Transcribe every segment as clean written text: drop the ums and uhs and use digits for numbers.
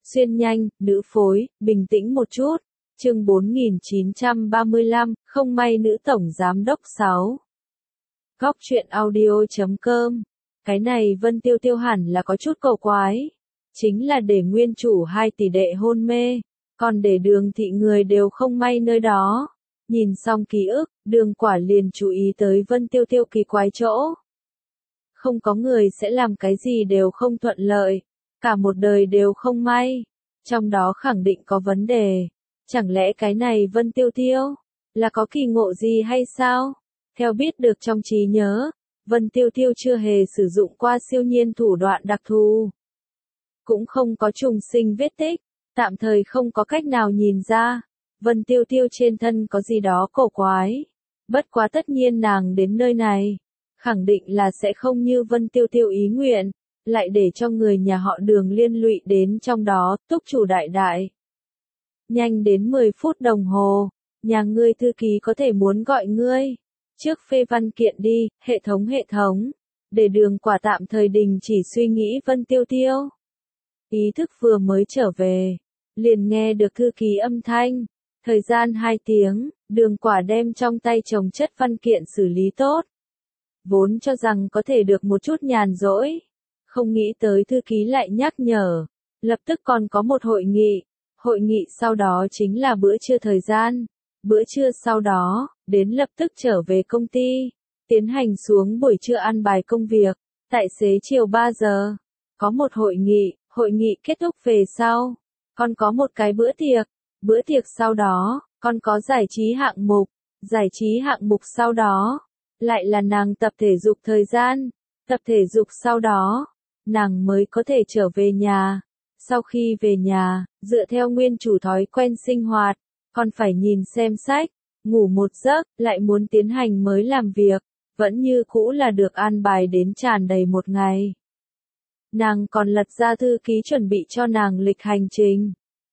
Xuyên nhanh, nữ phối, bình tĩnh một chút. Chương 4935, không may nữ tổng giám đốc 6. Góc truyện audio.com. Cái này Vân Tiêu Tiêu hẳn là có chút cầu quái. Chính là để nguyên chủ 2 tỷ đệ hôn mê, còn để Đường thị người đều không may nơi đó. Nhìn xong ký ức, Đường Quả liền chú ý tới Vân Tiêu Tiêu kỳ quái chỗ. Không có người sẽ làm cái gì đều không thuận lợi, cả một đời đều không may. Trong đó khẳng định có vấn đề. Chẳng lẽ cái này Vân Tiêu Tiêu là có kỳ ngộ gì hay sao? Theo biết được trong trí nhớ, Vân Tiêu Tiêu chưa hề sử dụng qua siêu nhiên thủ đoạn đặc thù. Cũng không có trùng sinh vết tích, tạm thời không có cách nào nhìn ra. Vân Tiêu Tiêu trên thân có gì đó cổ quái. Bất quá tất nhiên nàng đến nơi này, khẳng định là sẽ không như Vân Tiêu Tiêu ý nguyện, lại để cho người nhà họ Đường liên lụy đến trong đó. Túc chủ đại đại. Nhanh đến 10 phút đồng hồ, nhà ngươi thư ký có thể muốn gọi ngươi. Trước phê văn kiện đi, hệ thống, để Đường Quả tạm thời đình chỉ suy nghĩ Vân Tiêu Tiêu. Ý thức vừa mới trở về, liền nghe được thư ký âm thanh. Thời gian 2 tiếng, Đường Quả đem trong tay chồng chất văn kiện xử lý tốt. Vốn cho rằng có thể được một chút nhàn rỗi, không nghĩ tới thư ký lại nhắc nhở, lập tức còn có một hội nghị sau đó chính là bữa trưa thời gian. Bữa trưa sau đó, đến lập tức trở về công ty, tiến hành xuống buổi trưa ăn bài công việc. Tại xế chiều 3 giờ, có một hội nghị kết thúc về sau, còn có một cái bữa tiệc sau đó, còn có giải trí hạng mục sau đó, lại là nàng tập thể dục thời gian, tập thể dục sau đó, nàng mới có thể trở về nhà. Sau khi về nhà, dựa theo nguyên chủ thói quen sinh hoạt, còn phải nhìn xem sách, ngủ một giấc, lại muốn tiến hành mới làm việc, vẫn như cũ là được an bài đến tràn đầy một ngày. Nàng còn lật ra thư ký chuẩn bị cho nàng lịch hành trình.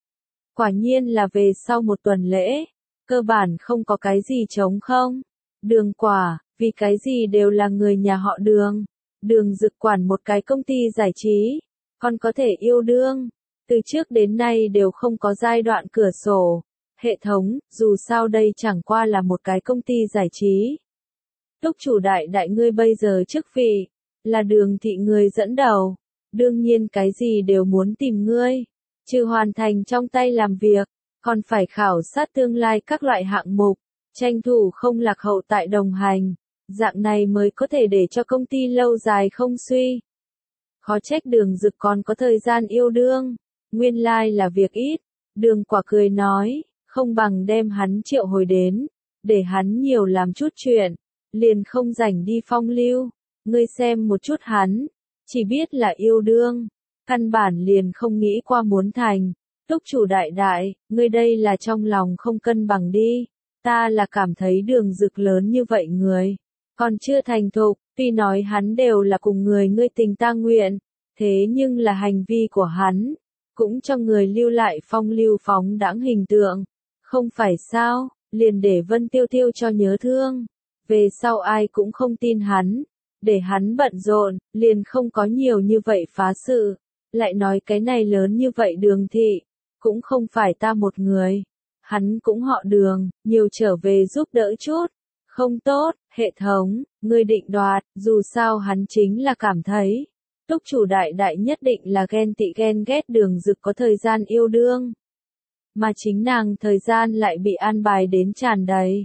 Quả nhiên là về sau một tuần lễ, cơ bản không có cái gì trống không. Đường Quả, vì cái gì đều là người nhà họ Đường. Đường Dực quản một cái công ty giải trí, còn có thể yêu đương. Từ trước đến nay đều không có giai đoạn cửa sổ. Hệ thống, dù sao đây chẳng qua là một cái công ty giải trí. Túc chủ đại đại ngươi bây giờ chức vị, là Đường thị người dẫn đầu. Đương nhiên cái gì đều muốn tìm ngươi. Trừ hoàn thành trong tay làm việc, còn phải khảo sát tương lai các loại hạng mục, tranh thủ không lạc hậu tại đồng hành. Dạng này mới có thể để cho công ty lâu dài không suy. Khó trách Đường Dực còn có thời gian yêu đương. Nguyên lai là việc ít. Đường Quả cười nói, không bằng đem hắn triệu hồi đến, để hắn nhiều làm chút chuyện, liền không rảnh đi phong lưu. Ngươi xem một chút hắn, chỉ biết là yêu đương, căn bản liền không nghĩ qua muốn thành. Túc chủ đại đại, ngươi đây là trong lòng không cân bằng đi. Ta là cảm thấy Đường Dực lớn như vậy người, còn chưa thành thục, tuy nói hắn đều là cùng người ngươi tình ta nguyện, thế nhưng là hành vi của hắn, cũng cho người lưu lại phong lưu phóng đãng hình tượng. Không phải sao, liền để Vân Tiêu Tiêu cho nhớ thương. Về sau ai cũng không tin hắn, để hắn bận rộn, liền không có nhiều như vậy phá sự. Lại nói cái này lớn như vậy Đường thị, cũng không phải ta một người. Hắn cũng họ Đường, nhiều trở về giúp đỡ chút. Không tốt, hệ thống, ngươi định đoạt, dù sao hắn chính là cảm thấy. Túc chủ đại đại nhất định là ghen tị ghen ghét Đường Dực có thời gian yêu đương. Mà chính nàng thời gian lại bị an bài đến tràn đầy.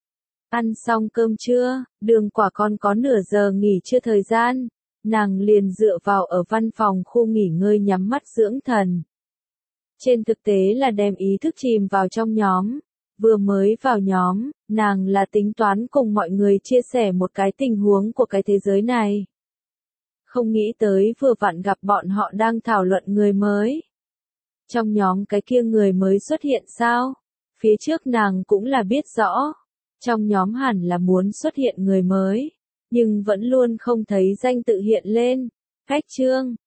Ăn xong cơm trưa, Đường Quả còn có nửa giờ nghỉ trưa thời gian. Nàng liền dựa vào ở văn phòng khu nghỉ ngơi nhắm mắt dưỡng thần. Trên thực tế là đem ý thức chìm vào trong nhóm. Vừa mới vào nhóm, nàng là tính toán cùng mọi người chia sẻ một cái tình huống của cái thế giới này. Không nghĩ tới vừa vặn gặp bọn họ đang thảo luận người mới. Trong nhóm cái kia người mới xuất hiện sao? Phía trước nàng cũng là biết rõ. Trong nhóm hẳn là muốn xuất hiện người mới, nhưng vẫn luôn không thấy danh tự hiện lên. Cách chương,